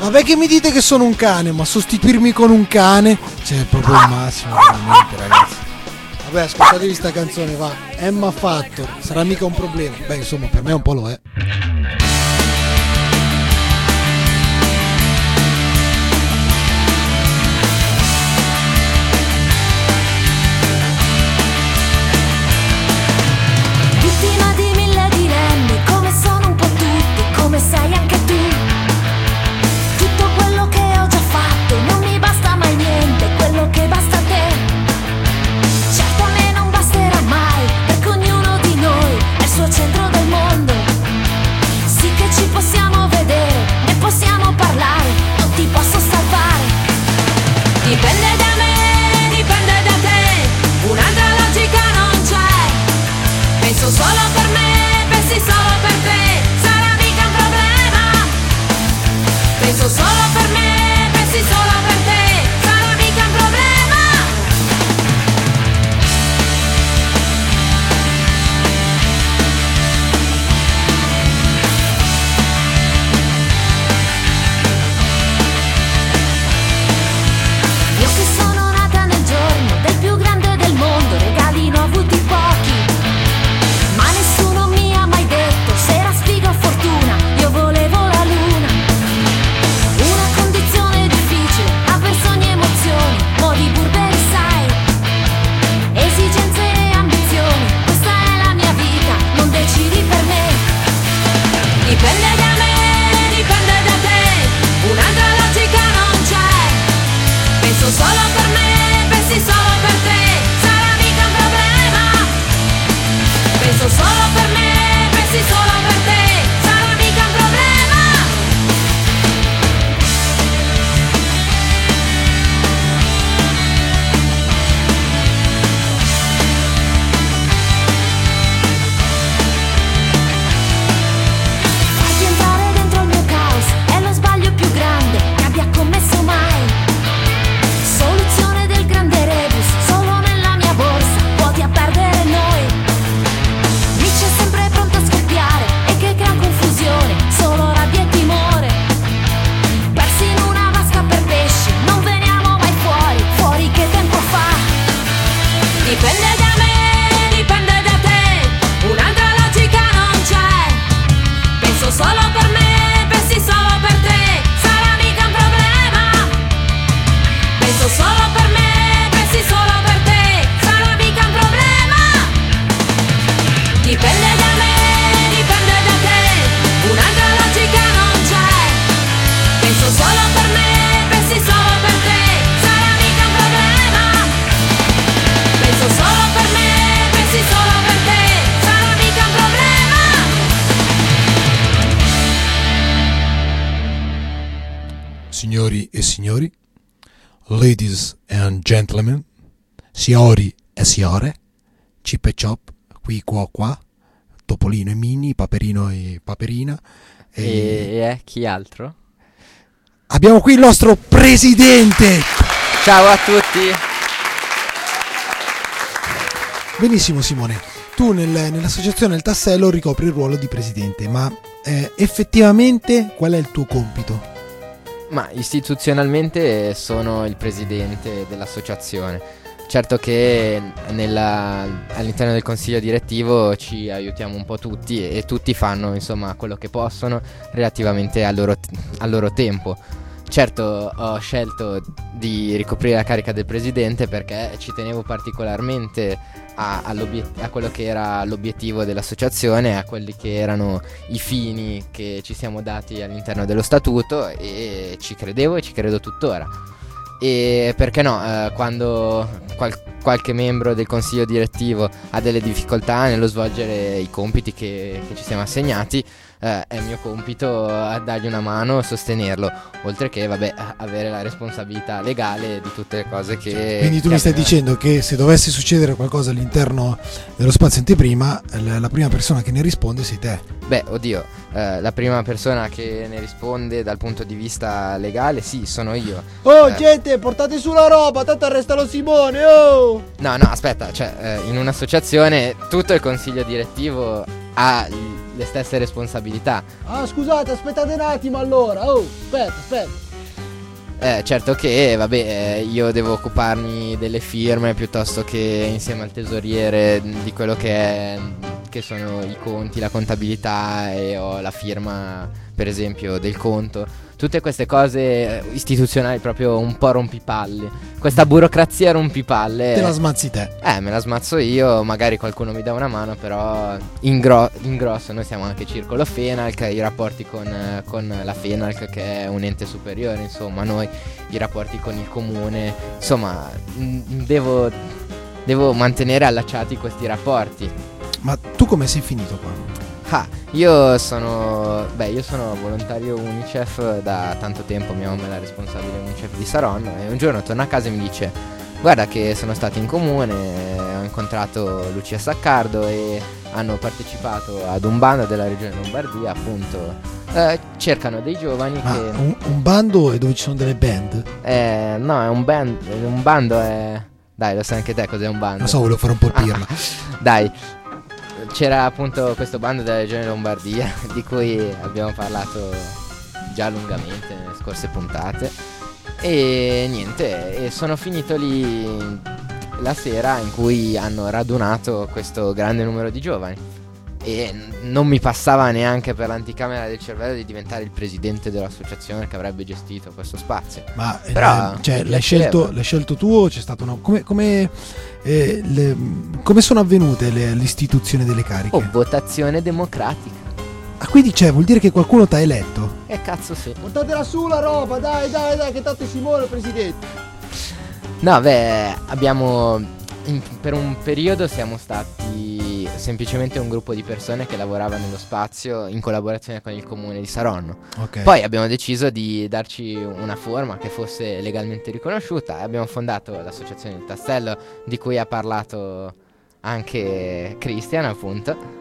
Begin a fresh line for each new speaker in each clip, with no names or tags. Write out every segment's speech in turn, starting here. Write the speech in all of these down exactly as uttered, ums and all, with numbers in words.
Vabbè che mi dite che sono un cane, ma sostituirmi con un cane, cioè è proprio il massimo, veramente, ragazzi. Vabbè, ascoltatevi sta canzone, va. Emma Factor, sarà mica un problema. Beh, insomma, per me un po' lo è.
Vittima di mille dilemmi, come sono un po' tutti, come sei anche tu. Tutto quello che ho già fatto non mi basta mai niente, quello che basta a te. Certo a me non basterà mai, perché ognuno di noi è il suo centro del mondo. Sì che ci possiamo vedere e possiamo parlare, non ti posso salvare. Dipende da me, dipende da te, un'altra logica non c'è. Penso solo per me, pensi solo per te, sarà mica un problema. Penso solo per me, pensi solo per te, sarà mica un problema. Io che sono nata nel giorno del più grande del mondo, regali ne ho avuti pochi, ma nessuno mi ha mai detto se era sfiga o fortuna, io volevo la luna. Una condizione difficile, aver sogni e emozioni, modi burberi sai, esigenze e ambizioni, questa è la mia vita, non decidi per me. Dipende da me, dipende da te, un'altra logica non c'è. Penso solo per me, pensi solo per te, sarà mica un problema. Penso solo per me, pensi solo per te, sarà mica un problema. Farti entrare dentro il mio caos è lo sbaglio più grande che abbia commesso mai. Soluzione del grande rebus, solo nella mia borsa, vuoti a perdere noi. Nietzsche è sempre pronto a scoppiare e che crea confusione, solo rabbia e timore. Persi in una vasca per pesci, non veniamo mai fuori, fuori che tempo fa. Dipende da me, dipende da te, un'altra logica non c'è. Penso solo per me, pensi solo per te, sarà mica un problema. Penso solo per me, pensi solo per te, sarà mica un problema. Dipende da me, dipende da te, un'altra logica non c'è. Penso solo per me, pensi solo per te, sarà mica un problema. Penso solo per me, pensi solo per te, sarà mica un problema.
Signori e signori, ladies and gentlemen, signori e signore, Chip e Chop, qui qua qua, Topolino e Mini, Paperino e Paperina.
E,
E
e chi altro?
abbiamo qui il nostro presidente.
Ciao a tutti.
Benissimo Simone, tu nel- nell'associazione Il Tassello ricopri il ruolo di presidente, ma eh, effettivamente qual è il tuo compito?
Ma istituzionalmente sono il presidente dell'associazione. Certo che nella- all'interno del consiglio direttivo ci aiutiamo un po' tutti e, e tutti fanno insomma quello che possono relativamente al loro, t- al loro tempo. Certo ho scelto di ricoprire la carica del presidente perché ci tenevo particolarmente a, all'obiet- a quello che era l'obiettivo dell'associazione, a quelli che erano i fini che ci siamo dati all'interno dello statuto, e ci credevo e ci credo tuttora. E perché no, eh, quando qual- qualche membro del consiglio direttivo ha delle difficoltà nello svolgere i compiti che, che ci siamo assegnati, eh, è mio compito a dargli una mano, sostenerlo, oltre che vabbè a- avere la responsabilità legale di tutte le cose che...
Quindi tu
che
mi stai
avvengono.
dicendo che se dovesse succedere qualcosa all'interno dello spazio anteprima, l- la prima persona che ne risponde sei te.
Beh, oddio, eh, la prima persona che ne risponde dal punto di vista legale, sì, sono io.
Oh
Eh.
gente, portate su la roba, tanto arresta lo Simone, oh!
No, no, aspetta, cioè, eh, in un'associazione tutto il consiglio direttivo ha le stesse responsabilità.
Ah, scusate, aspettate un attimo allora. Oh, aspetta, aspetta.
Eh, certo che, vabbè, eh, io devo occuparmi delle firme piuttosto che insieme al tesoriere di quello che è, che sono i conti, la contabilità, e ho la firma, per esempio, del conto. Tutte queste cose istituzionali proprio un po' rompipalle. Questa burocrazia rompipalle.
Te la smazzi te.
Eh, me la smazzo io, magari qualcuno mi dà una mano, però in, gro- in grosso noi siamo anche Circolo Fenalc, i rapporti con, eh, con la Fenalc, che è un ente superiore, insomma, noi i rapporti con il comune, insomma, mh, devo, devo mantenere allacciati questi rapporti.
Ma tu come sei finito qua?
Ah, io sono, beh, io sono volontario UNICEF da tanto tempo, mia mamma è la responsabile UNICEF di Saronno, e un giorno torno a casa e mi dice: guarda che sono stato in comune, ho incontrato Lucia Saccardo e hanno partecipato ad un bando della regione Lombardia, appunto, eh, cercano dei giovani
Ma
che...
un, un bando è dove ci sono delle band?
Eh, no, è un band, un bando è... Dai, lo sai anche te cos'è un bando?
Non so, volevo fare un po' il pirla.
Dai, c'era appunto questo bando della regione Lombardia di cui abbiamo parlato già lungamente nelle scorse puntate, e niente, e sono finito lì la sera in cui hanno radunato questo grande numero di giovani, e non mi passava neanche per l'anticamera del cervello di diventare il presidente dell'associazione che avrebbe gestito questo spazio.
Ma eh,
Però
cioè,
mi
l'hai
piaceva.
scelto, l'hai scelto tu o c'è stato una... Come, come, eh, le- come sono avvenute le, l'istituzione delle cariche?
Oh, votazione democratica.
Ah, quindi cioè, vuol dire che qualcuno t'ha eletto?
E cazzo sì.
Portatela su la roba, dai, dai, dai, che tanto si muore il presidente.
No, beh, abbiamo in- per un periodo siamo stati semplicemente un gruppo di persone che lavorava nello spazio in collaborazione con il comune di Saronno.
Ok.
Poi abbiamo deciso di darci una forma che fosse legalmente riconosciuta e abbiamo fondato l'associazione Il Tassello, di cui ha parlato anche Christian, appunto.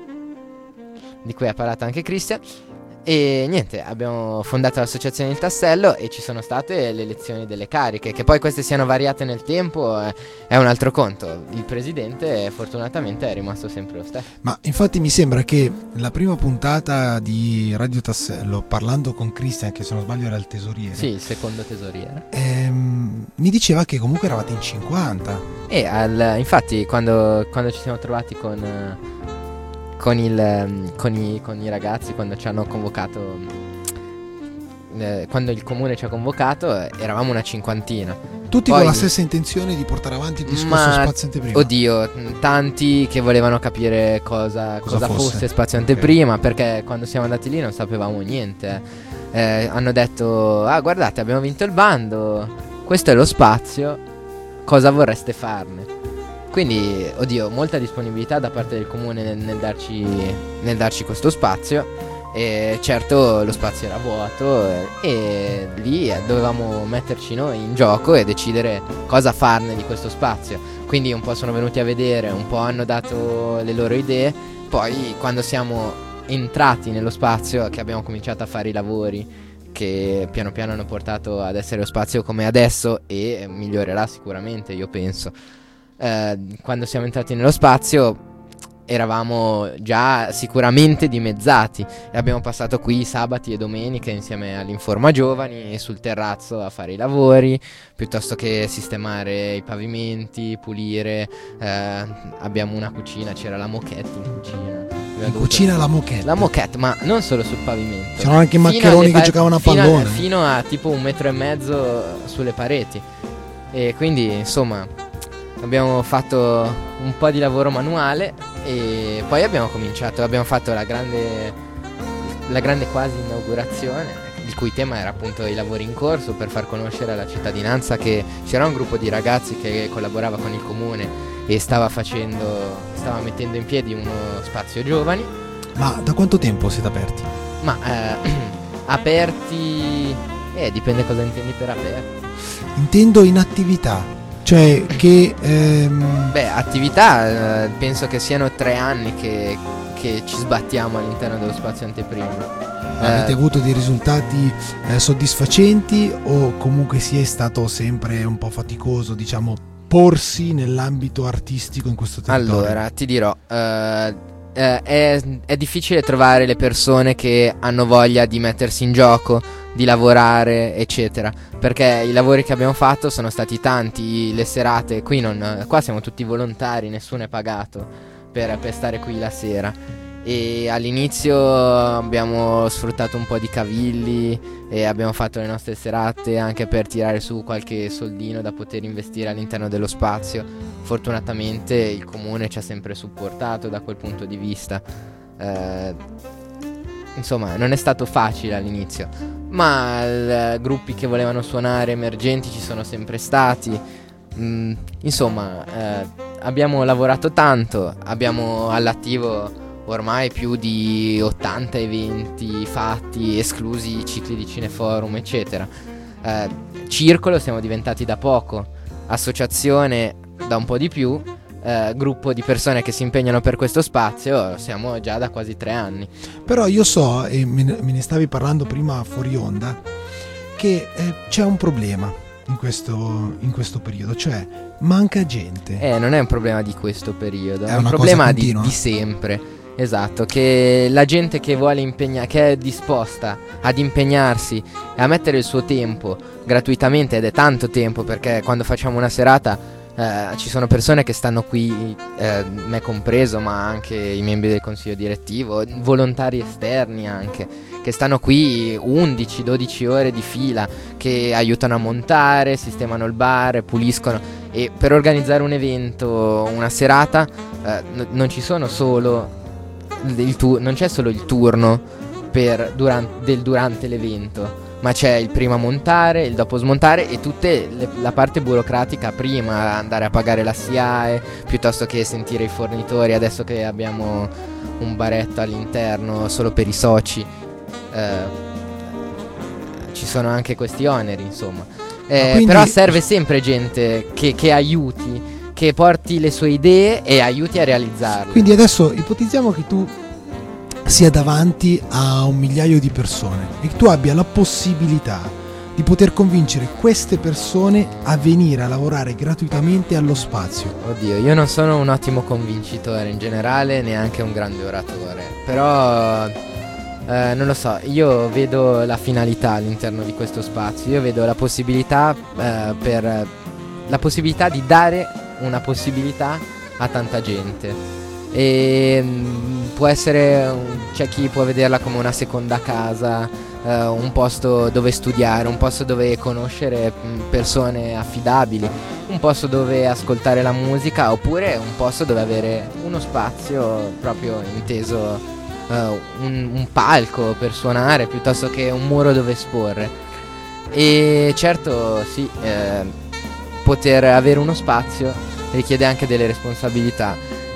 Di cui ha parlato anche Christian. E niente, abbiamo fondato l'associazione Il Tassello e ci sono state le elezioni delle cariche. Che poi queste siano variate nel tempo eh, è un altro conto. Il presidente fortunatamente è rimasto sempre lo stesso.
Ma infatti mi sembra che la prima puntata di Radio Tassello, parlando con Christian, che se non sbaglio era il tesoriere,
Sì, il secondo tesoriere.
ehm, mi diceva che comunque eravate in cinquanta.
E al, infatti quando, quando ci siamo trovati con, eh, con, il, ehm, con, i, con i ragazzi, quando ci hanno convocato, eh, quando il comune ci ha convocato, eh, eravamo una cinquantina.
Tutti
Poi-
con la stessa intenzione di portare avanti il discorso
Ma-
spazio anteprima.
Oddio, mh, tanti che volevano capire cosa,
Cosa
cosa
fosse.
fosse spazio anteprima, perché quando siamo andati lì non sapevamo niente. Eh, hanno detto: ah, guardate, abbiamo vinto il bando, questo è lo spazio, cosa vorreste farne? Quindi, oddio, molta disponibilità da parte del comune nel, nel darci, nel darci questo spazio. E certo lo spazio era vuoto, eh, e lì eh, dovevamo metterci noi in gioco e decidere cosa farne di questo spazio. Quindi un po' sono venuti a vedere, un po' hanno dato le loro idee. Poi quando siamo entrati nello spazio, che abbiamo cominciato a fare i lavori che piano piano hanno portato ad essere lo spazio come è adesso, e migliorerà sicuramente, io penso. Eh, quando siamo entrati nello spazio eravamo già sicuramente dimezzati e abbiamo passato qui sabati e domeniche insieme all'Informa Giovani e sul terrazzo a fare i lavori, piuttosto che sistemare i pavimenti, pulire. Eh, abbiamo una cucina, c'era la moquette in cucina. Abbiamo
In
dovuto-
cucina la moquette.
La moquette, ma non solo sul pavimento.
C'erano anche i
Fino
maccheroni
alle
che
pa-
giocavano a
fino
pallone.
fino a tipo un metro e mezzo sulle pareti. E quindi insomma abbiamo fatto un po' di lavoro manuale e poi abbiamo cominciato, abbiamo fatto la grande, la grande quasi inaugurazione, il cui tema era appunto i lavori in corso, per far conoscere alla cittadinanza che c'era un gruppo di ragazzi che collaborava con il comune e stava facendo, stava mettendo in piedi uno spazio giovani.
Ma da quanto tempo siete aperti?
Ma eh, aperti, eh, dipende cosa intendi per aperti.
Intendo in attività. Cioè che ehm,
Beh, attività, eh, penso che siano tre anni che, che ci sbattiamo all'interno dello spazio anteprima.
avete
Eh,
avuto dei risultati eh, soddisfacenti o comunque si è stato sempre un po' faticoso, diciamo, porsi nell'ambito artistico in questo territorio?
Allora, ti dirò, eh, eh, è, è difficile trovare le persone che hanno voglia di mettersi in gioco, di lavorare, eccetera, perché i lavori che abbiamo fatto sono stati tanti, le serate, qui non, qua siamo tutti volontari, nessuno è pagato per, per stare qui la sera. E all'inizio abbiamo sfruttato un po' di cavilli e abbiamo fatto le nostre serate anche per tirare su qualche soldino da poter investire all'interno dello spazio. Fortunatamente il comune ci ha sempre supportato da quel punto di vista. Eh, insomma, non è stato facile all'inizio, ma eh, gruppi che volevano suonare emergenti ci sono sempre stati. Mm, insomma, eh, abbiamo lavorato tanto, abbiamo all'attivo ormai più di ottanta eventi fatti, esclusi i cicli di cineforum, eccetera. Eh, circolo siamo diventati da poco, associazione da un po' di più, eh, gruppo di persone che si impegnano per questo spazio siamo già da quasi tre anni.
Però io so, e me ne, me ne stavi parlando prima fuori onda, che eh, c'è un problema in questo, in questo periodo, cioè manca gente.
Eh, non è un problema di questo periodo, è,
È
un
una
problema
cosa
di,
continua.
di sempre. Esatto, che la gente che vuole impegnare, che è disposta ad impegnarsi e a mettere il suo tempo gratuitamente, ed è tanto tempo, perché quando facciamo una serata eh, ci sono persone che stanno qui, eh, me compreso, ma anche i membri del consiglio direttivo, volontari esterni anche, che stanno qui undici dodici ore di fila, che aiutano a montare, sistemano il bar, puliscono. E per organizzare un evento, una serata, eh, n- non ci sono solo il tu- non c'è solo il turno per duran- del durante l'evento, ma c'è il prima montare, il dopo smontare e tutta la parte burocratica prima, andare a pagare la S I A E piuttosto che sentire i fornitori. Adesso che abbiamo un baretto all'interno solo per i soci, eh, ci sono anche questi oneri, insomma. Eh,
Ma quindi-
però serve sempre gente che, che aiuti, che porti le sue idee e aiuti a realizzarle.
Quindi adesso ipotizziamo che tu sia davanti a un migliaio di persone e che tu abbia la possibilità di poter convincere queste persone a venire a lavorare gratuitamente allo spazio.
Oddio, io non sono un ottimo convincitore in generale, neanche un grande oratore, però eh, non lo so, io vedo la finalità all'interno di questo spazio, io vedo la possibilità eh, per la possibilità di dare una possibilità a tanta gente. E mh, può essere, c'è chi può vederla come una seconda casa, eh, un posto dove studiare, un posto dove conoscere mh, persone affidabili, un posto dove ascoltare la musica, oppure un posto dove avere uno spazio proprio inteso, eh, un, un palco per suonare piuttosto che un muro dove esporre. E certo sì, eh, poter avere uno spazio richiede anche delle responsabilità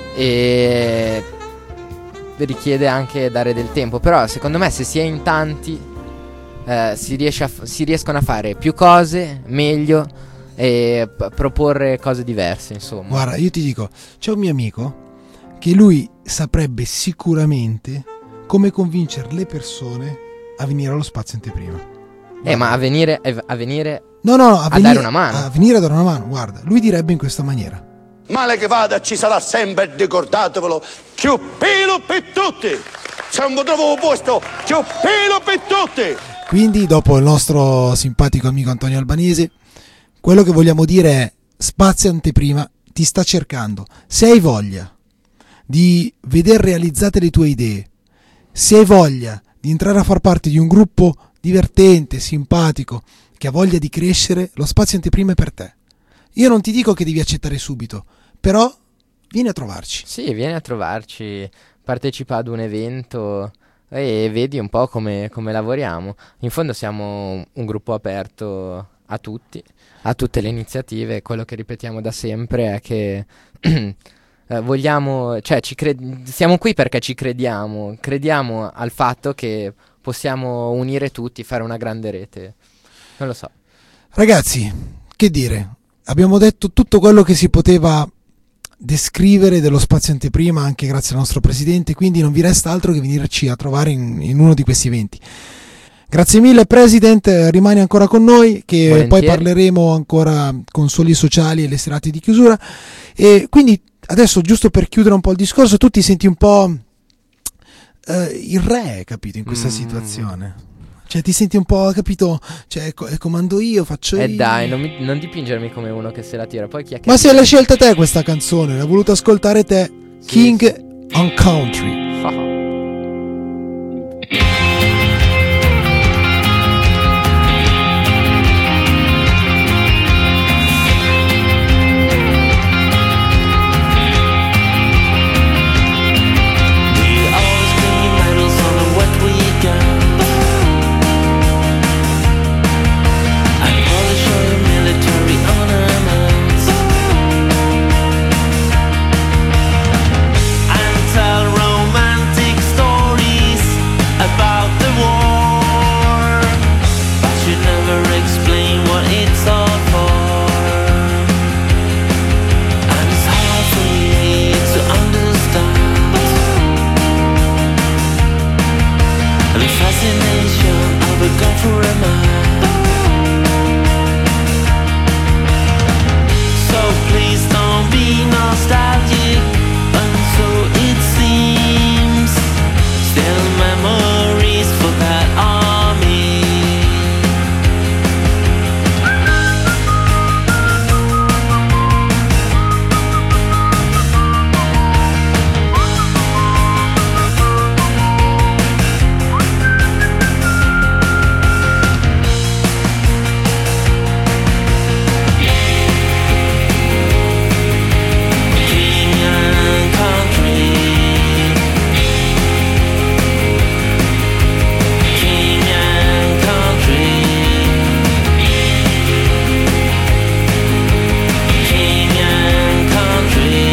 e richiede anche dare del tempo, però secondo me se si è in tanti eh, si, riesce a f- si riescono a fare più cose meglio e p- proporre cose diverse, insomma.
Guarda, io ti dico, c'è un mio amico che lui saprebbe sicuramente come convincere le persone a venire allo spazio anteprima.
Eh, ma a venire, a venire
No, no, no, a,
a
venire,
dare una mano.
A venire a dare una mano, guarda, lui direbbe in questa maniera.
Male che vada, ci sarà sempre, ricordatevelo, più pelo per tutti. Se non trovo un posto, più pelo per tutti.
Quindi, dopo il nostro simpatico amico Antonio Albanese, quello che vogliamo dire è: Spazio Anteprima ti sta cercando. Se hai voglia di veder realizzate le tue idee, se hai voglia di entrare a far parte di un gruppo divertente, simpatico, che ha voglia di crescere, lo Spazio Anteprima è per te. Io non ti dico che devi accettare subito, però vieni a trovarci.
Sì, vieni a trovarci, partecipa ad un evento e vedi un po' come, come lavoriamo. In fondo siamo un gruppo aperto a tutti, a tutte le iniziative. Quello che ripetiamo da sempre è che eh, vogliamo, cioè ci cred- siamo qui perché ci crediamo, crediamo al fatto che possiamo unire tutti, fare una grande rete. Non lo so.
Ragazzi, che dire? Abbiamo detto tutto quello che si poteva descrivere dello Spazio Anteprima, anche grazie al nostro presidente, quindi non vi resta altro che venirci a trovare in, in uno di questi eventi. Grazie mille President, rimani ancora con noi che
Volentieri.
Poi parleremo ancora consoli sociali e le serate di chiusura. E quindi adesso, giusto per chiudere un po' il discorso, tu ti senti un po' eh, il re, capito, in questa
Mm.
situazione. Cioè ti senti un po', capito, cioè co- comando io, faccio
Eh
io.
dai, non, mi- non dipingermi come uno che se la tira. Poi chi è che...
Ma se l'hai scelta te questa canzone, l'hai voluta ascoltare te.
Sì,
King
sì.
on Country.
We always bring medals on a wet weekend and polish all your military ornaments and tell romantic stories about the war, but you never explain what it's all for. And it's hard for me to understand the fascination of a gun for a man. So please don't be nostalgic, and so it seems. Still memories for that army. Kenyan country, Kenyan country, Kenyan country.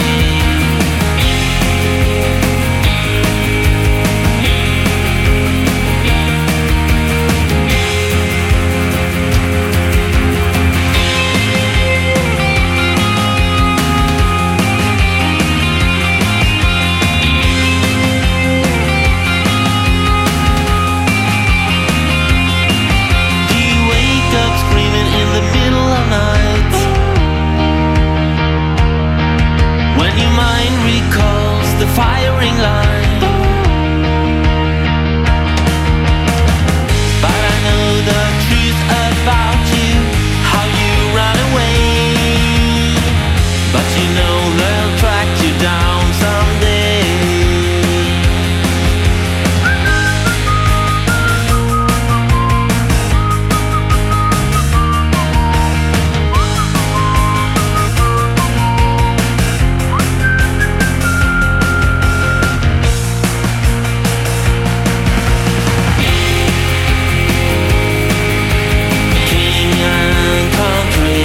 Do you wake up screaming in the middle of night when your mind recalls the firing line? But I know the truth about you, how you ran away. But you know they'll track you down someday. Kenyan country,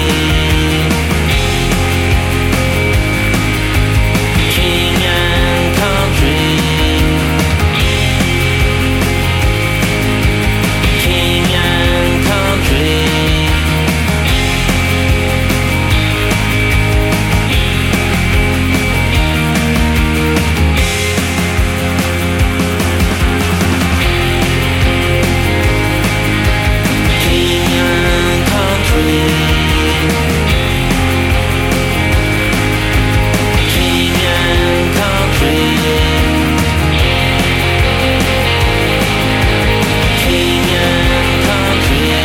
Kenyan country, Kenyan country. Kenyan country, Kenyan country, Kenyan country.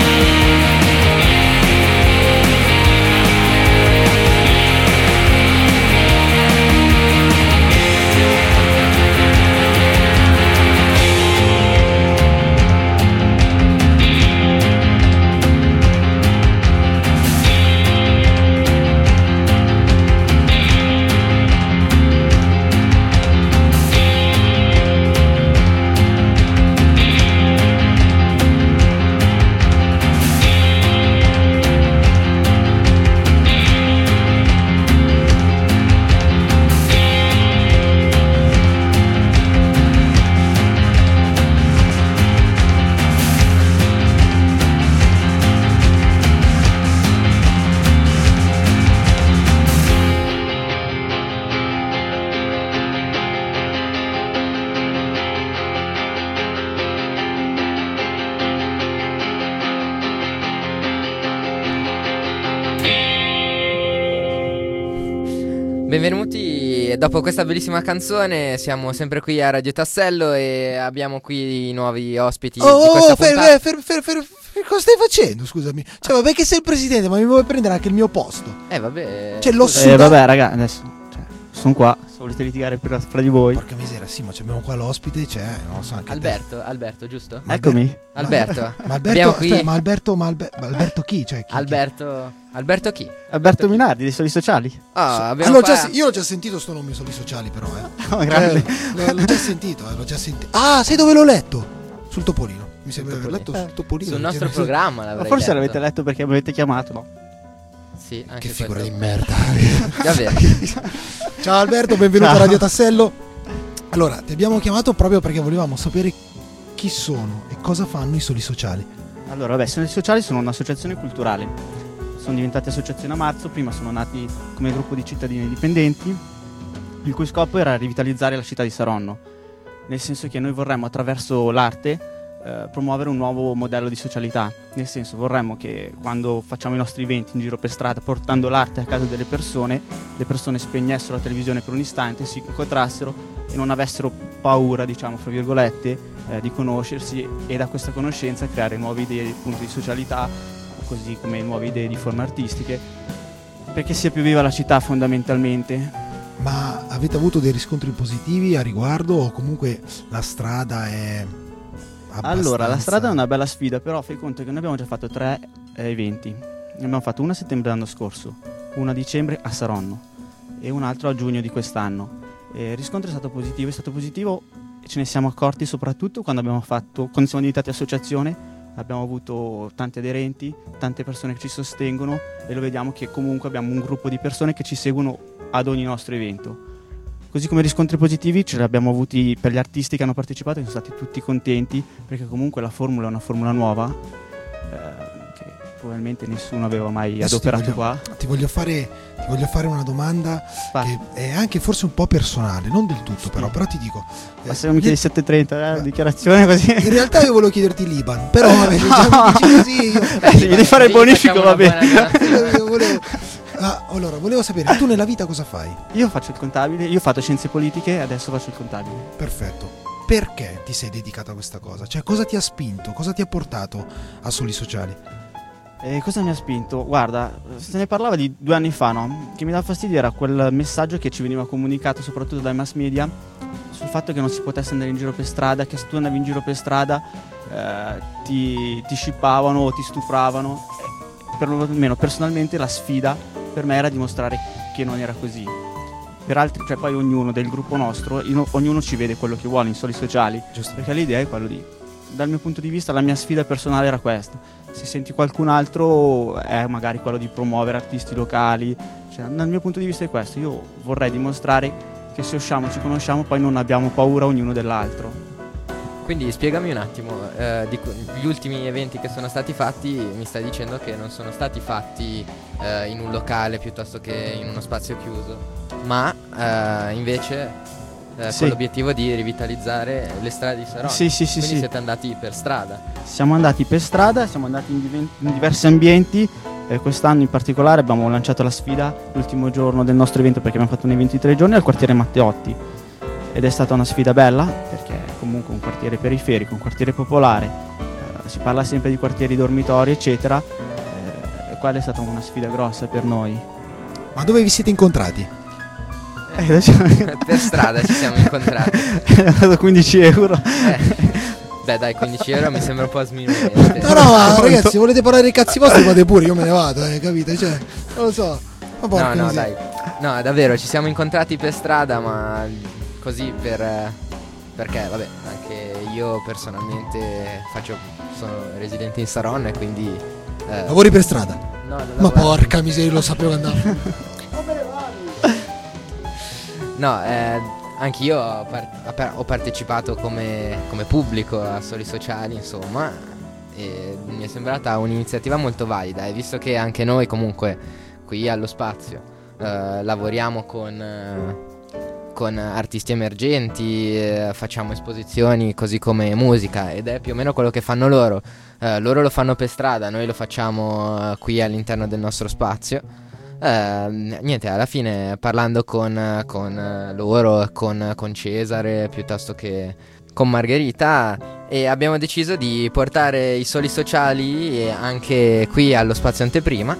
Benvenuti quindi dopo questa bellissima canzone siamo sempre qui a Radio Tassello e abbiamo qui i nuovi ospiti
Oh,
di questa
oh, fer,
puntata.
fer, fer, fer, fer, cosa stai facendo? Scusami. Cioè, vabbè che sei il presidente, ma mi vuoi prendere anche il mio posto?
Eh vabbè.
Cioè, lo
scusa,
suda-
Eh, vabbè, raga, adesso cioè, sono qua. Se volete litigare per- fra di voi,
Porca miseria, sì, ma abbiamo qua l'ospite, c'è, non lo so anche te.
Alberto, Alberto, giusto?
Ma
eccomi.
Alberto.
Ma Alberto,
Abbiamo qui
aspetta, ma Alberto, ma, Albe- ma Alberto chi? Cioè, chi-
Alberto. Alberto chi?
Alberto Minardi dei Soli Sociali.
Ah,
Ah,
abbiamo
l'ho
qua-
già se- io l'ho già sentito sto nome soli sociali però eh.
Oh, grande.
Eh, l'ho, l'ho già sentito eh, l'ho già sentito. Ah, sai dove l'ho letto? Sul Topolino. Mi sembra di aver letto
Topolino.
sul Topolino.
sul
perché-
nostro programma
Ma
l'avrei
forse
detto.
l'avete letto perché mi avete chiamato, no?
Sì, anche
Che figura
questo.
di merda.
Davvero.
Ciao Alberto, benvenuto
Ciao.
a Radio Tassello. Allora, ti abbiamo chiamato proprio perché volevamo sapere chi sono e cosa fanno i Soli Sociali.
Allora, vabbè, Soli Sociali sono un'associazione culturale. Sono diventati associazione a marzo, prima sono nati come gruppo di cittadini indipendenti, il cui scopo era rivitalizzare la città di Saronno, nel senso che noi vorremmo attraverso l'arte eh, promuovere un nuovo modello di socialità, nel senso vorremmo che quando facciamo i nostri eventi in giro per strada portando l'arte a casa delle persone, le persone spegnessero la televisione per un istante, si incontrassero e non avessero paura, diciamo, fra virgolette, eh, di conoscersi e da questa conoscenza creare nuove idee appunto di socialità, così come nuove idee di forme artistiche, perché sia più viva la città fondamentalmente.
Ma avete avuto dei riscontri positivi a riguardo o comunque la strada è abbastanza...
Allora, la strada è una bella sfida, però fai conto che noi abbiamo già fatto tre eh, eventi. Ne abbiamo fatto uno a settembre dell'anno scorso, uno a dicembre a Saronno e un altro a giugno di quest'anno. E il riscontro è stato positivo, è stato positivo e ce ne siamo accorti soprattutto quando abbiamo fatto, quando siamo diventati associazione, abbiamo avuto tanti aderenti, tante persone che ci sostengono e lo vediamo che comunque abbiamo un gruppo di persone che ci seguono ad ogni nostro evento. Così come riscontri positivi ce li abbiamo avuti per gli artisti che hanno partecipato e sono stati tutti contenti perché comunque la formula è una formula nuova eh, che probabilmente nessuno aveva mai
Adesso ti
adoperato
voglio-
qua.
Ti voglio fare, ti voglio fare una domanda
Vai.
che è anche forse un po' personale, non del tutto però, però ti dico...
Ma
eh,
se non mi chiedi sette e trenta, eh, dichiarazione così.
in realtà io volevo chiederti l'Iban, però vabbè, se già mi dici così io...
Eh, se mi devi fare il
Sì,
bonifico,
facciamo
va
una
bene.
buona donazione.
Io volevo... Ah, allora, volevo sapere, tu nella vita cosa fai?
Io faccio il contabile, io ho fatto scienze politiche e adesso faccio il contabile.
Perfetto. Perché ti sei dedicato a questa cosa? Cioè, cosa ti ha spinto? Cosa ti ha portato a Soli Sociali?
E cosa mi ha spinto? Guarda, se ne parlava di due anni fa, no? Che mi dava fastidio era quel messaggio che ci veniva comunicato soprattutto dai mass media sul fatto che non si potesse andare in giro per strada, che se tu andavi in giro per strada eh, ti, ti scippavano o ti stupravano. Perlomeno personalmente la sfida per me era dimostrare che non era così. Per altri, cioè poi ognuno del gruppo nostro, ino- ognuno ci vede quello che vuole in Soli Sociali,
Giusto.
perché l'idea è quello di, dal mio punto di vista, la mia sfida personale era questa. Se senti qualcun altro è magari quello di promuovere artisti locali, cioè, dal mio punto di vista è questo. Io vorrei dimostrare che se usciamo, ci conosciamo, poi non abbiamo paura ognuno dell'altro.
Quindi spiegami un attimo, eh, di que- gli ultimi eventi che sono stati fatti, mi stai dicendo che non sono stati fatti eh, in un locale piuttosto che in uno spazio chiuso, ma eh, invece eh,
Sì.
con l'obiettivo di rivitalizzare le strade di Saronno.
Sì, sì, sì,
Quindi
sì.
siete andati per strada.
Siamo andati per strada, siamo andati in, diven- in diversi ambienti. Eh, quest'anno in particolare abbiamo lanciato la sfida l'ultimo giorno del nostro evento, perché abbiamo fatto un evento di tre giorni al quartiere Matteotti. Ed è stata una sfida bella, perché è comunque un quartiere periferico, un quartiere popolare. Eh, si parla sempre di quartieri dormitori, eccetera. Eh, e quella è stata una sfida grossa per noi.
Ma dove vi siete incontrati?
Eh, adesso-
Per strada ci siamo incontrati.
Ho dato quinidici euro.
Eh, Beh dai, quindici euro mi sembra un po' sminuente.
No, no, ma ragazzi, se volete parlare dei cazzi vostri, fate pure, io me ne vado, eh, capite? Cioè, non lo so. Ma porca
No, no,
miseria.
dai. No, davvero, ci siamo incontrati per strada, ma così per... eh, perché, vabbè, anche io personalmente faccio... sono residente in Saronno e quindi... eh,
Lavori per strada.
no, non
Ma
lavoro.
porca miseria, lo sapevo che andava.
No, eh, anch'io ho, par- ho par- ho partecipato come, come pubblico a Soli Sociali, insomma, e mi è sembrata un'iniziativa molto valida, e visto che anche noi comunque qui allo Spazio eh, lavoriamo con, eh, con artisti emergenti, eh, facciamo esposizioni così come musica, ed è più o meno quello che fanno loro. Eh, loro lo fanno per strada, noi lo facciamo eh, qui all'interno del nostro spazio. Eh, niente, alla fine parlando con, con loro, con, con Cesare piuttosto che con Margherita, e abbiamo deciso di portare i Soli Sociali anche qui allo Spazio Anteprima,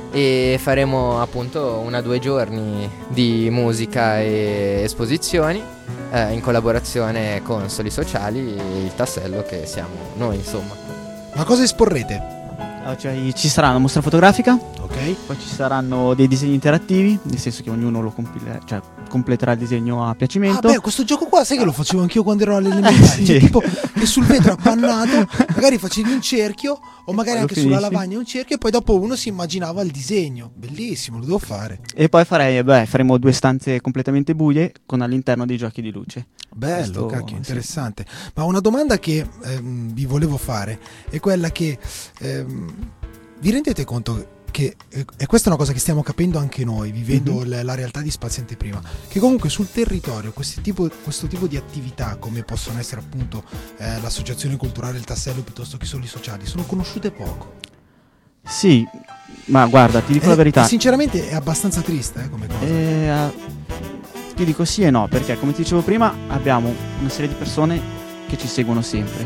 e faremo appunto una due giorni di musica e esposizioni eh, in collaborazione con Soli Sociali e il tassello che siamo noi, insomma.
Ma cosa esporrete?
Allora, cioè, ci sarà una mostra fotografica,
Ok.
poi ci saranno dei disegni interattivi, nel senso che ognuno lo compile- cioè, completerà il disegno a
Ah,
piacimento.
beh, questo gioco qua, sai che lo facevo anch'io quando ero alle elementari?
sì.
Cioè, tipo che sul vetro appannato, magari facevi un cerchio, o magari
Lo
anche sulla
finisci.
lavagna un cerchio, e poi dopo uno si immaginava il disegno. Bellissimo, lo devo fare.
E poi farei, beh, faremo due stanze completamente buie con all'interno dei giochi di luce.
Bello,
Questo,
cacchio,
sì.
interessante. Ma una domanda che ehm, vi volevo fare è quella che ehm, vi rendete conto che, eh, e questa è una cosa che stiamo capendo anche noi, vivendo
Mhm.
la, la realtà di Spazio Anteprima, che comunque sul territorio questi tipo, questo tipo di attività, come possono essere appunto eh, l'associazione culturale Il Tassello piuttosto che Soli Sociali, sono conosciute poco.
Sì, ma guarda, ti dico
Eh,
la verità.
Sinceramente è abbastanza triste eh, come cosa.
Eh, eh, ti dico sì e no, perché come ti dicevo prima abbiamo una serie di persone che ci seguono sempre.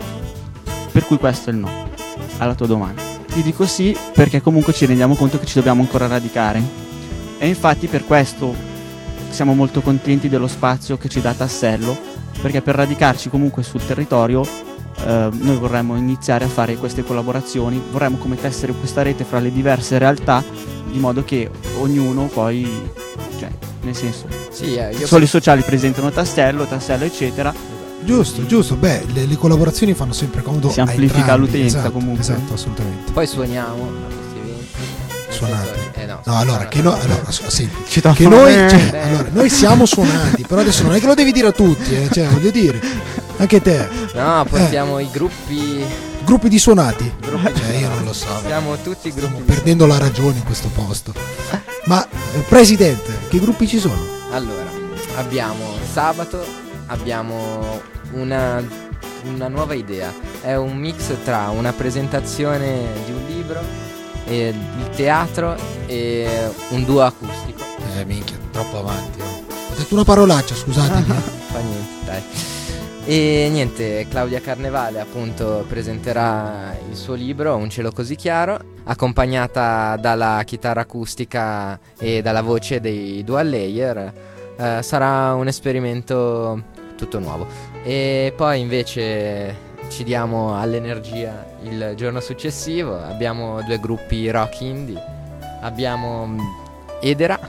Per cui questo è il no alla tua domanda. Ti dico sì perché comunque ci rendiamo conto che ci dobbiamo ancora radicare. E infatti per questo siamo molto contenti dello spazio che ci dà Tassello, perché per radicarci comunque sul territorio eh, noi vorremmo iniziare a fare queste collaborazioni, vorremmo come tessere questa rete fra le diverse realtà, di modo che ognuno poi, cioè, nel senso,
Sì, eh, io
Soli Sociali presentano Tassello, Tassello eccetera.
Giusto, giusto, beh, le, le collaborazioni fanno sempre comodo.
Si
a
amplifica
entrambi,
l'utenza,
esatto,
comunque.
Esatto, assolutamente.
poi suoniamo a questi eventi. Nel
Suonate.
senso- eh, no,
No, allora,
suonate.
che no, allora, s- senti,
Ci
che
toccano
noi,
me.
cioè,
Eh.
allora, noi siamo suonati, però adesso non è che lo devi dire a tutti, eh, cioè, voglio dire, anche te,
No, portiamo i gruppi.
gruppi di suonati,
gruppi
cioè, io non lo so,
Siamo tutti
stiamo
gruppi.
perdendo la ragione in questo posto. Ma, eh, Presidente, che gruppi ci sono?
Allora, abbiamo sabato, abbiamo una, una nuova idea. È un mix tra una presentazione di un libro, e il teatro e un duo acustico.
Eh, minchia, troppo avanti. oh. Ho detto una parolaccia, scusatemi.
Fa niente, dai. E niente, Claudia Carnevale appunto presenterà il suo libro Un cielo così chiaro, accompagnata dalla chitarra acustica e dalla voce dei Dual Layer. Eh, sarà un esperimento tutto nuovo. E poi invece ci diamo all'energia il giorno successivo. Abbiamo due gruppi rock indie. Abbiamo mm, Edera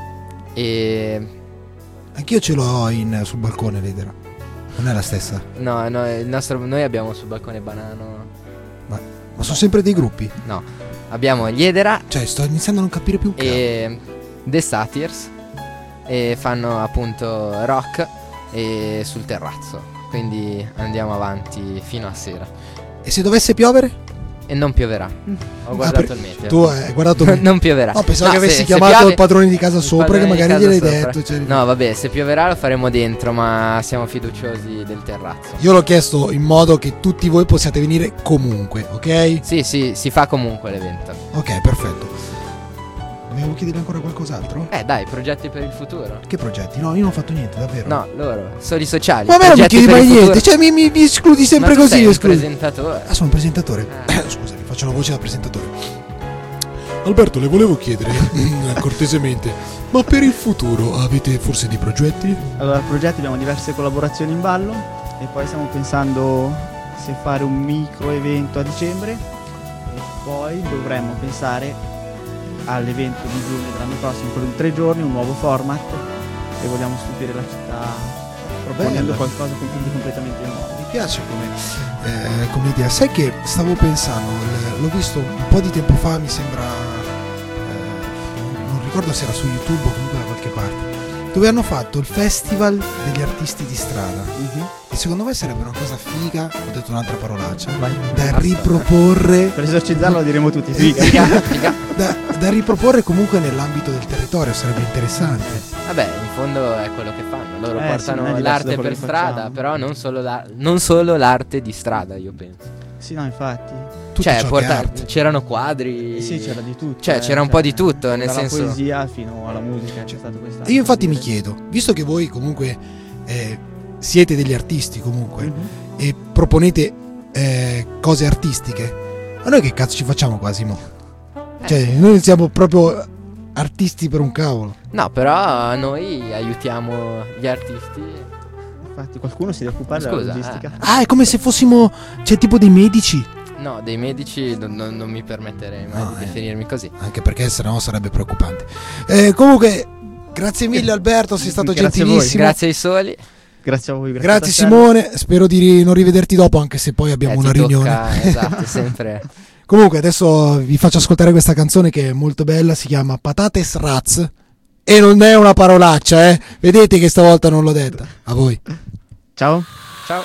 e...
Anch'io ce l'ho in, sul balcone, Ledera. Non è la stessa,
No, no, il nostro, noi abbiamo sul balcone Banano.
ma sono sempre dei gruppi.
No, abbiamo gli Edera
Cioè, sto iniziando a non capire più un cazzo.
e The Satyrs, e fanno appunto rock e sul terrazzo. Quindi andiamo avanti fino a sera.
E se dovesse piovere?
E non pioverà. Ho guardato
per-
il meteo.
Tu hai guardato me.
Non pioverà.
No, pensavo
No,
che avessi
se- se
chiamato
piove-
il padrone di casa
il
sopra, che
padrone di
magari
casa
gliel'hai
sopra.
detto. cioè-
No, vabbè, se pioverà lo faremo dentro, ma siamo fiduciosi del terrazzo.
Io l'ho chiesto in modo che tutti voi possiate venire comunque, ok?
Sì, sì, si fa comunque l'evento.
Ok, perfetto. Dobbiamo chiedere ancora qualcos'altro?
Eh, dai, progetti per il futuro.
Che progetti? No, io non ho fatto niente, davvero.
No, loro, soli sociali.
Ma a me non mi
progetti
chiedi
per
mai
il
niente,
futuro.
cioè mi, mi- mi escludi sempre
Ma tu
così.
sei un
escludi.
presentatore.
Ah, sono un presentatore.
Eh.
Scusami, faccio una voce da presentatore. Alberto, le volevo chiedere mm, cortesemente, ma per il futuro avete forse dei progetti?
Allora, progetti, abbiamo diverse collaborazioni in ballo e poi stiamo pensando se fare un micro evento a dicembre e poi dovremmo pensare all'evento di giugno dell'anno prossimo, quello di tre giorni, un nuovo format e vogliamo stupire la città proponendo
Bella.
qualcosa di completamente nuovo.
Mi piace come, eh, come idea. Sai che stavo pensando, l- l'ho visto un po' di tempo fa, mi sembra, eh, non- non ricordo se era su YouTube o comunque da qualche parte, dove hanno fatto il festival degli artisti di strada. E secondo me sarebbe una cosa figa, ho detto un'altra parolaccia,
Vai.
da riproporre,
Per esorcizzarlo lo diremo tutti, figa.
Figa, figa.
da, da riproporre comunque nell'ambito del territorio, sarebbe interessante.
Vabbè, in fondo è quello che fanno. Loro
Eh, sì, non è
portano
diverso da
l'arte
quello
per
che
strada,
facciamo.
però non solo, la- non solo l'arte di strada, io penso.
Sì, no, infatti.
Tutto
Cioè,
ciò che è
porta-
arte.
c'erano quadri.
Eh sì, c'era di tutto.
Cioè,
eh,
c'era un po' di tutto, nel
dalla
senso.
poesia fino alla musica, c'è stato questo.
E io infatti mi chiedo, visto che voi comunque eh, siete degli artisti comunque
Mhm.
e proponete eh, cose artistiche, ma noi che cazzo ci facciamo qua, Simo? Cioè, noi siamo proprio artisti per un cavolo.
No, però noi aiutiamo gli artisti.
Infatti qualcuno si deve occupare
Scusa,
della logistica.
eh.
Ah, è come se fossimo, cioè, tipo dei medici.
No, dei medici non, non- non mi permetterei mai
No,
di
eh.
definirmi così.
Anche perché sennò sarebbe preoccupante. Eh, comunque, grazie mille Alberto, sei stato
Grazie a voi,
gentilissimo.
Grazie ai soli.
Grazie a voi. per
Grazie
questa
Simone, spero di ri- non rivederti dopo, anche se poi abbiamo
Eh,
una
ti
riunione.
tocca, esatto, sempre.
Comunque adesso vi faccio ascoltare questa canzone che è molto bella, si chiama Patates Raz e non è una parolaccia, eh. Vedete che stavolta non l'ho detta. A voi.
serata. Ciao.
Ciao.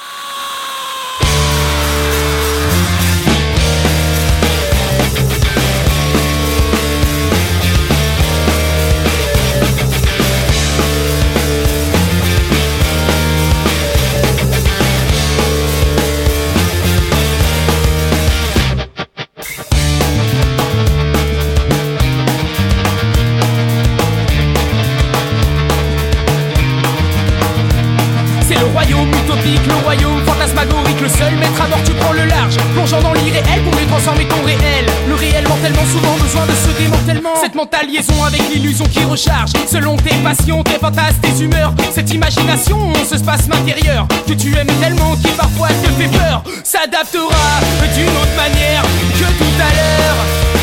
C'est le royaume utopique, le royaume fantasmagorique. Le seul maître à bord, tu prends le large, plongeant dans l'irréel pour mieux transformer ton réel. Le réel mortellement souvent besoin de se démantèlement. Cette mentale liaison avec l'illusion qui recharge selon tes passions, tes fantasmes, tes humeurs. Cette imagination, ce spasme intérieur que tu aimes tellement, qui parfois te fait peur, s'adaptera d'une autre manière que tout à l'heure.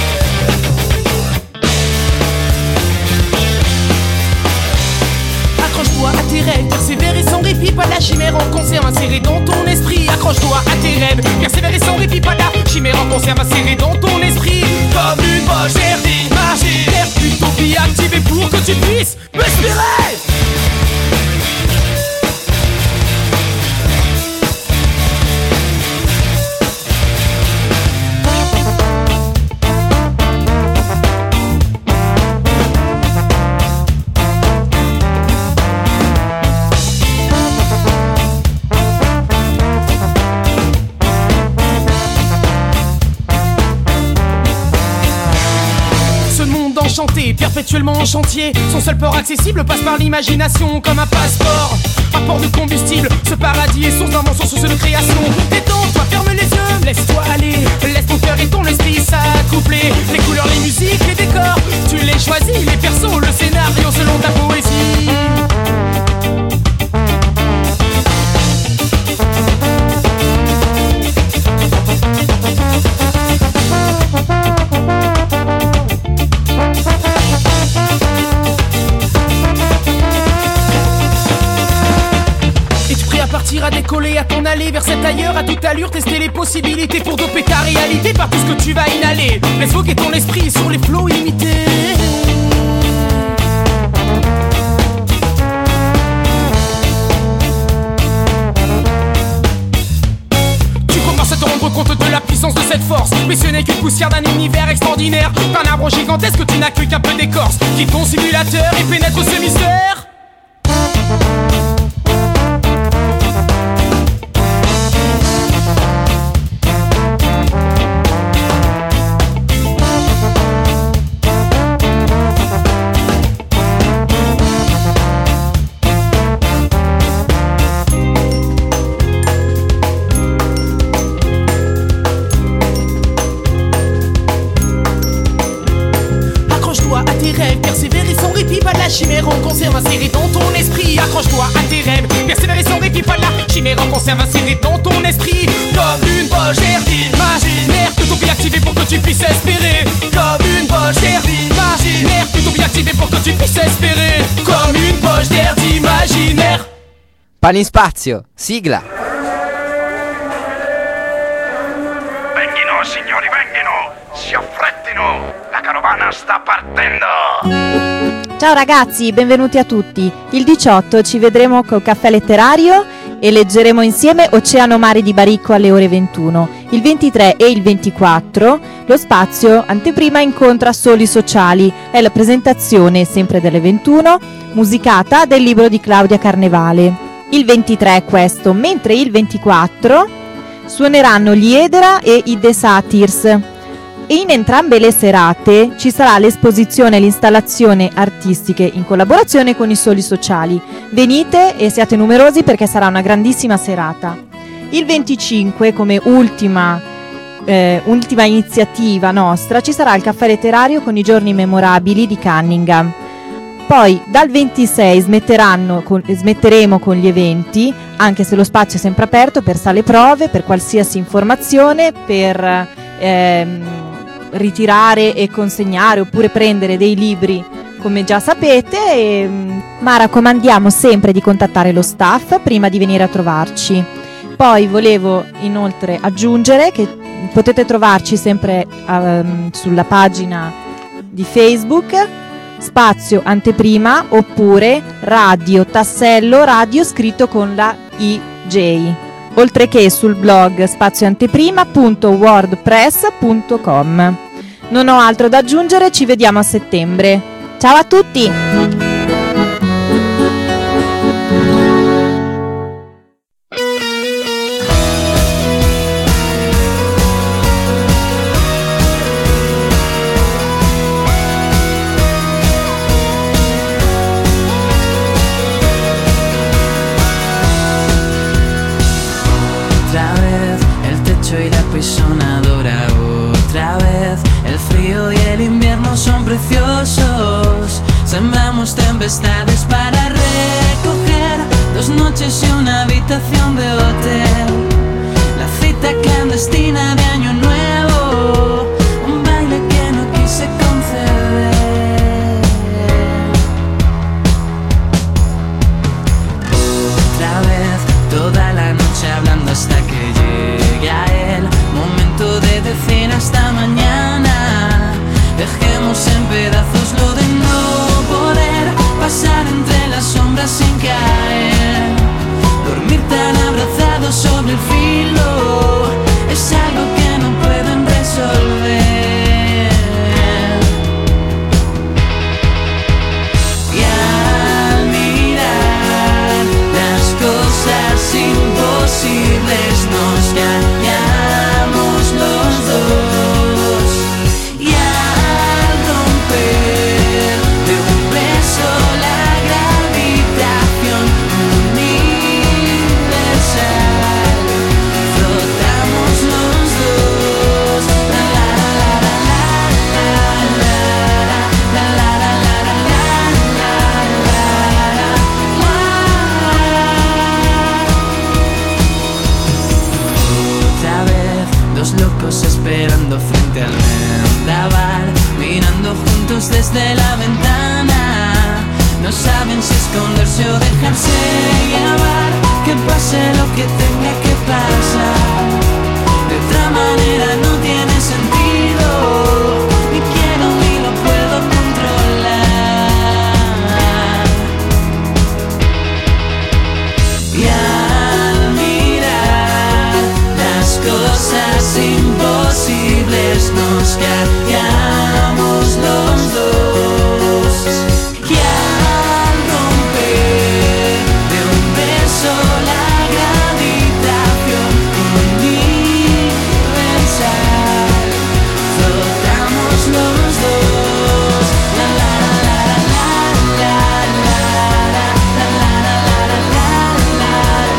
Accroche-toi à tes rêves, persévérer sans répit, pas la chimère en conserve insérée dans ton esprit. Accroche-toi à tes rêves, persévérer sans répit, pas la chimère en conserve insérée dans ton esprit. Comme une poche d'imaginaire, utopie activée pour que tu puisses m'espérer. Ce monde enchanté, perpétuellement en chantier. Son seul port accessible passe par l'imagination comme un passeport. Un port de combustible, ce paradis est source d'invention, source de création. Détends-toi, ferme les yeux, laisse-toi aller. Laisse ton cœur et ton esprit s'accoupler. Les couleurs, les musiques, les décors, tu les choisis. Les persos, le scénario selon ta poésie. Es-tu prêt à partir, à décoller, à t'en aller vers cet ailleurs, à toute allure, tester les possibilités pour doper ta réalité par tout ce que tu vas inhaler. Laisse voguer ton esprit sur les flots illimités. Tu commences à te rendre compte de la puissance de cette force, mais ce n'est qu'une poussière d'un univers extraordinaire, d'un arbre gigantesque que tu n'as que qu'un peu d'écorce. Quitte ton simulateur et pénètre ce mystère. Accroche-toi à tes rêves, persévérer sans répit, pas de la chimère en conserve insérée dans ton esprit. Accroche-toi à tes rêves, persévérer sans répit, pas de la chimère en conserve insérée dans ton esprit. Comme une poche d'air imaginaire, que ton vie activée pour que tu puisses espérer. Comme une poche d'air imaginaire, que ton vie activée pour que tu puisses espérer. Comme une poche d'air d'imaginaire.
Pane in spazio, sigla.
Venghino, signori, venghino! Si affrettino! La carovana sta partendo!
Ciao ragazzi, benvenuti a tutti. Il diciotto ci vedremo col caffè letterario e leggeremo insieme Oceano Mare di Baricco alle ore ventuno. Il ventitré e il ventiquattro lo spazio anteprima incontra Soli Sociali. È la presentazione, sempre delle ventuno, musicata del libro di Claudia Carnevale. Il ventitré è questo, mentre il ventiquattro suoneranno gli Edera e i The Satyrs. E in entrambe le serate ci sarà l'esposizione e l'installazione artistiche in collaborazione con i Soli Sociali. Venite e siate numerosi perché sarà una grandissima serata. Il venticinque, come ultima, eh, ultima iniziativa nostra, ci sarà il caffè letterario con i giorni memorabili di Cunningham. Poi dal ventisei smetteranno con, smetteremo con gli eventi, anche se lo spazio è sempre aperto per sale prove, per qualsiasi informazione, per ehm, ritirare e consegnare oppure prendere dei libri, come già sapete. E, ma raccomandiamo sempre di contattare lo staff prima di venire a trovarci. Poi volevo inoltre aggiungere che potete trovarci sempre um, sulla pagina di Facebook Spazio Anteprima oppure Radio Tassello Radio scritto con la I J, oltre che sul blog spazioanteprima punto wordpress punto com. Non ho altro da aggiungere, ci vediamo a settembre. Ciao a tutti!
Sembramos tempestades para recoger dos noches y una habitación de hotel. La cita clandestina de Año Nuevo, un baile que no quise conceder. Otra vez, toda la noche hablando hasta que llegue a él. Momento de decir hasta mañana. Dejemos en pedazos lo de no poder pasar entre las sombras sin caer. Dormir tan abrazados sobre el filo es algo que no pueden resolver. Y al mirar las cosas imposibles nos callamos los dos. Y al romper de un beso la gravitación universal, flotamos los dos. La la la la la la la la la la. Otra vez, dos locos esperando frente al vendaval, mirando juntos desde la ventana. No saben si esconderse o dejarse llevar, que pase lo que tenga que pasar. De otra manera no tiene sentido, ni quiero ni lo puedo controlar. Y al mirar las cosas imposibles nos callamos los dos. Y al romper de un beso la gravitación universal, flotamos los dos. La la la la la la la la la la la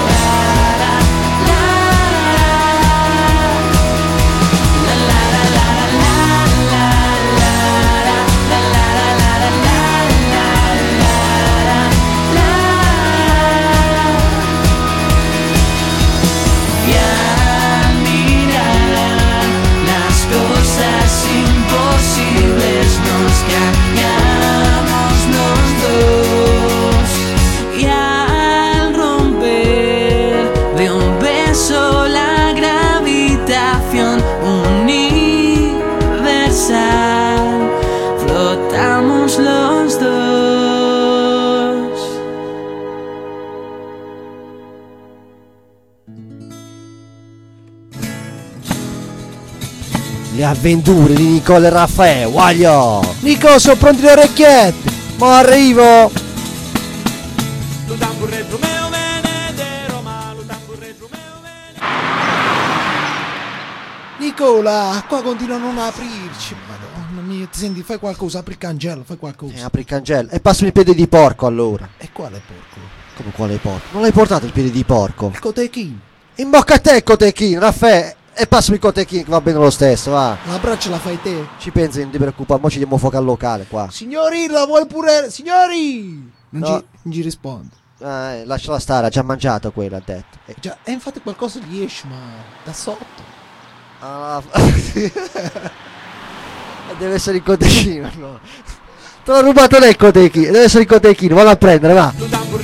Y al mirar las cosas imposibles nos callamos los dos. Y al romper de un beso la gravitación universal, flotamos los dos.
Le avventure di Nicola e Raffaele, voglio!
Nico, sono pronti le orecchiette.
Ma arrivo!
Nicola, qua continuano a non aprirci. Madonna mia, ti senti, fai qualcosa, apri il cancello, fai qualcosa.
Eh, apri il cancello. E passami il piede di porco allora.
E quale porco?
Come quale porco? Non l'hai portato il piede di porco?
Il cotechino.
In bocca a te il cotechino, Raffaele. E passami il cotechino che va bene lo stesso, va.
La braccia la fai te.
Ci pensi, non ti preoccupare, mo ci diamo fuoco al locale qua.
Signori, la vuoi pure... Signori! Non,
No.
ci, non ci risponde.
Eh, lasciala stare, ha già mangiato quella, ha detto. Eh,
Già, e infatti qualcosa gli esce, ma da sotto.
ah, deve essere il cotechino, no? Te l'ho rubato lei il cotechino, deve essere il cotechino, vado a prendere, va.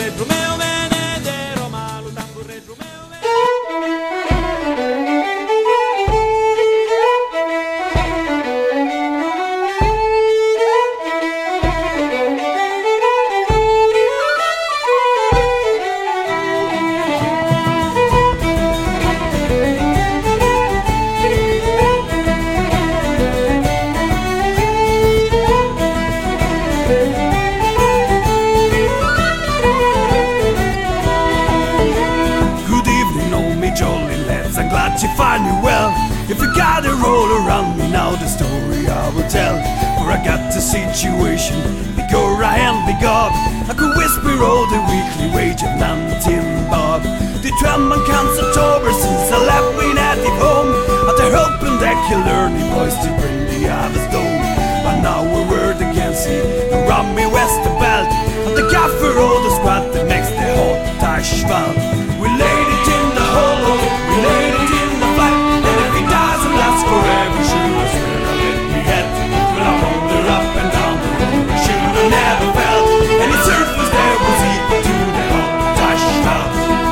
Good evening, oh me jolly lads, I'm glad to find you well. If you gotta roll around me now, the story I will tell. For I got the situation, big and big up. I could whisper all the weekly wage of nineteen bob. The twelve man counts October since I left me native home. But they're hoping that you learn the boys to bring the harvest home. But now we're word against see, around me west the belt. And the gaffer all the squad that makes the hot dash well. We laid it in the hollow, we laid it in the flat. And if it doesn't last forever, sure I swear I'll let me head. Well, I wander up and down the road, I should have never felt. And the surface there was equal to the hot dash well.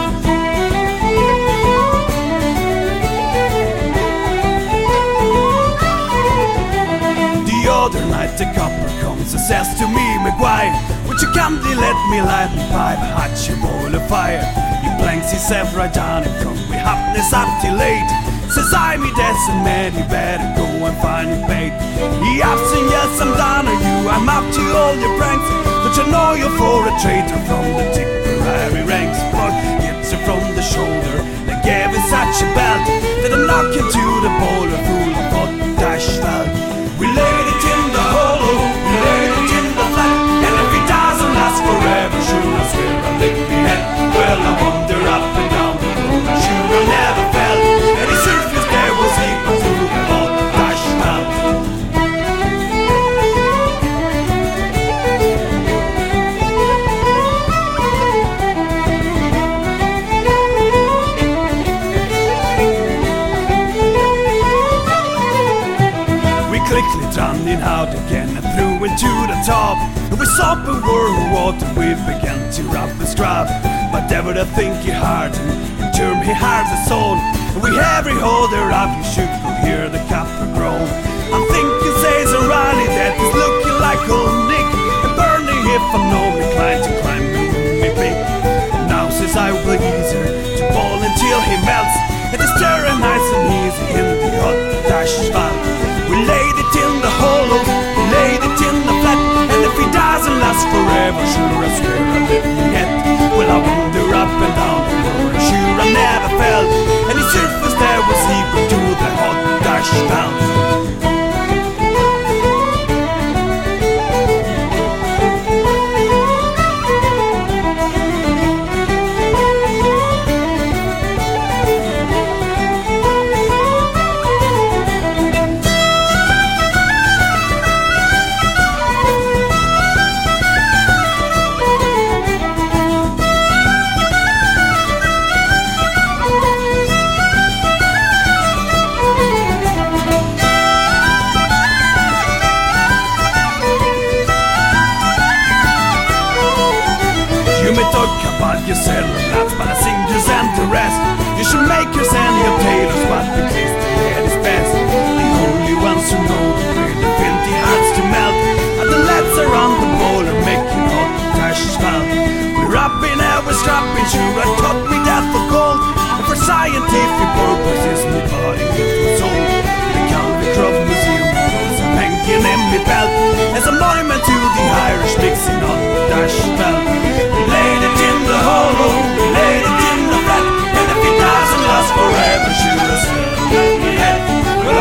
The other night the copper comes and says to me, Maguire, would you kindly let me light my pipe, hatch a bowl of fire? He blanks himself right down in front, we happiness up till late. Says I me dancing man, you better go and find your bait. He ups and yells, I'm down on you, I'm up to all your pranks. Don't you know you're for a traitor from the Tipperary ranks? Plug hits her from the shoulder, and gave him such a belt that I'm knocking to the boiler full of hot dash felt. We laid it in the hollow, we laid it in the flat. And if it doesn't last forever, sure I swear I'll lick me head. Well, I wander up and down the road, sure I never fell. And the surface there was equal to the hot dash melt. We quickly drowned in out again and threw into the top. And we saw a world of water, we began to rub and scrub. But ever to think he hardened, in term he hard the soul. And we every holder up, you should go hear the copper groan. I'm thinking, says O'Reilly, that is looking like old Nick. And Bernie, if I'm no inclined to climb me big. And now says I will easier to ball until he melts. And it's stirring nice and easy in the hot dash spot. We laid it in the hollow, we laid it in the flat. And if he doesn't last forever, sure I swear I'll live me yet. Well, I wander up and down the road, sure I never felt. And the surface there was equal to the hot dash bounce. Yourself, that's but I sing just and the rest. You should make your and your tailors what the taste the head is best. The only ones who know where the filthy hearts to melt are the lads around the boiler making hot dash smell. We're up in our strapping sure I taught me that for cold. And for scientific purposes my body it was sold. The Calvin Club Museum was hanging in my belt as a monument to the Irish mixing hot dash smell. We laid it in the hollow, we laid it in the flat. And if it doesn't last forever, sure as hell let me head. Well,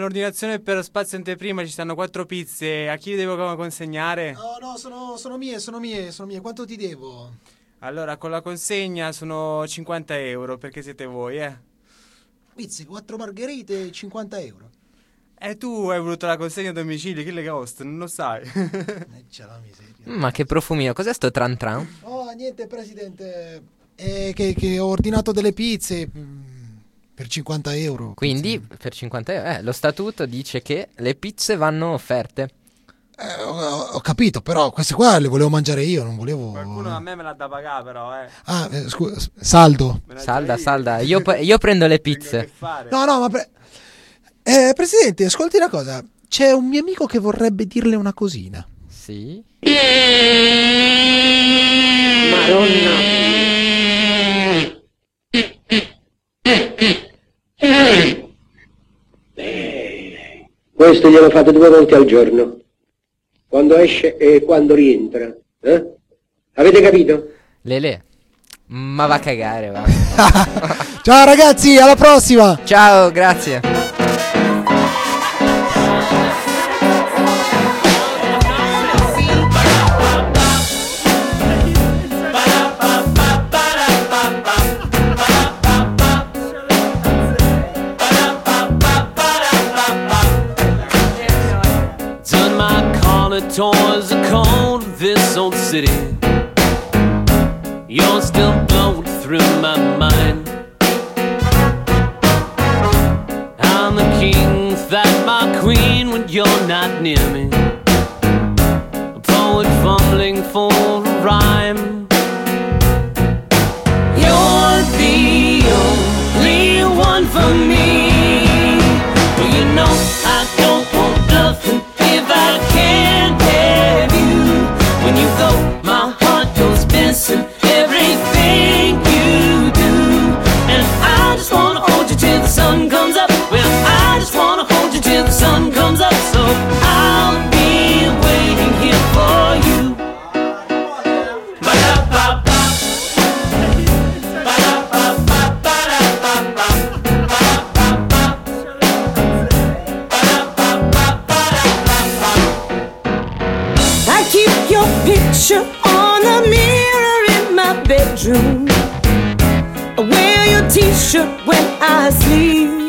nell'ordinazione per spazio anteprima ci stanno quattro pizze. A chi devo consegnare?
No, no, sono, sono mie, sono mie, sono mie. Quanto ti devo?
Allora, con la consegna sono cinquanta euro, perché siete voi, eh?
Pizze, quattro margherite, cinquanta euro.
E tu hai voluto la consegna a domicilio, che le costa? Non lo sai.
Eh, c'è la miseria.
Ma che profumino, cos'è sto tran tran?
Oh, niente, presidente. Eh, che, che ho ordinato delle pizze mm, per cinquanta euro.
Quindi, per cinquanta euro, eh, lo statuto dice che le pizze vanno offerte.
Eh, ho, ho capito, però queste qua le volevo mangiare io, non volevo...
Qualcuno a me me l'ha da pagare, però, eh.
Ah, eh, scusa, saldo.
Salda, salda. Io, io prendo le pizze.
No, no, ma... Pre- eh, presidente, ascolti una cosa. C'è un mio amico che vorrebbe dirle una cosina.
Sì?
Madonna. Questo glielo fate due volte al giorno. Quando esce e quando rientra. Eh? Avete capito?
Lele. Ma va a cagare, va.
Ciao ragazzi, alla prossima.
Ciao, grazie.
Done my collar toys are cold in this old city. You're still blowing through my mind. I'm the king, that my queen when you're not near me. A poet fumbling for a rhyme. You're the only one for me. Well, you know I don't want nothing if I can't have you. When you go, my heart goes missing. Everything you do, and I just wanna hold you till the sun comes up. Well, I just wanna hold you till the sun comes up. So I'll be waiting here for you. Ba-da-ba-ba.
I keep your picture on the mirror in my bedroom. I wear your t-shirt when I sleep.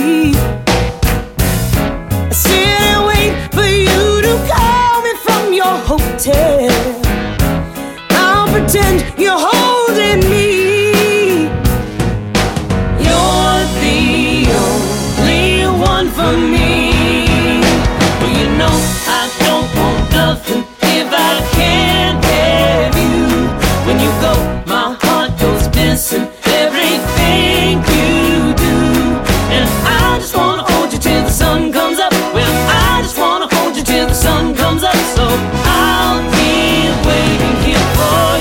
I sit and wait for you to call me from your hotel. I'll pretend you're holding me. You're the only one for me. Well, you know I don't want nothing if I can't have you. When you go, my heart goes missing. Everything you do, and I just wanna hold you till the sun comes up. Well, I just wanna hold you till the sun comes up. So I'll be waiting here for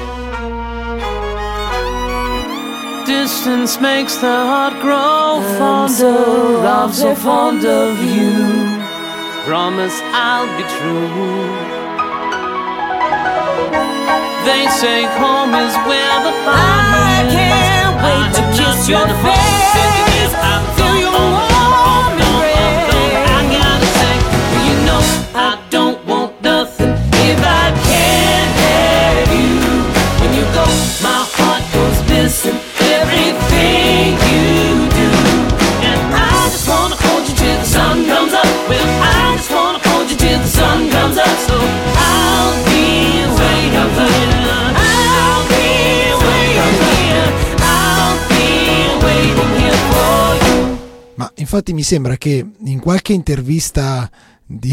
you.
Distance makes the heart grow fonder. I'm so fond of you. Promise I'll be true. They say home is where the heart
I can't wait to kiss your face. Feel your warm embrace.
I gotta say, you know I don't want nothing if I can't have you. When you go, my heart goes missing. Everything you do, and I just wanna hold you till the sun comes up. Well, I just wanna hold you till the sun comes up. So I'll be waiting here. I'll be waiting here. I'll be waiting here for you.
Ma infatti mi sembra che in qualche intervista di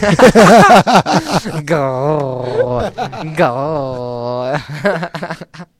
Go, go.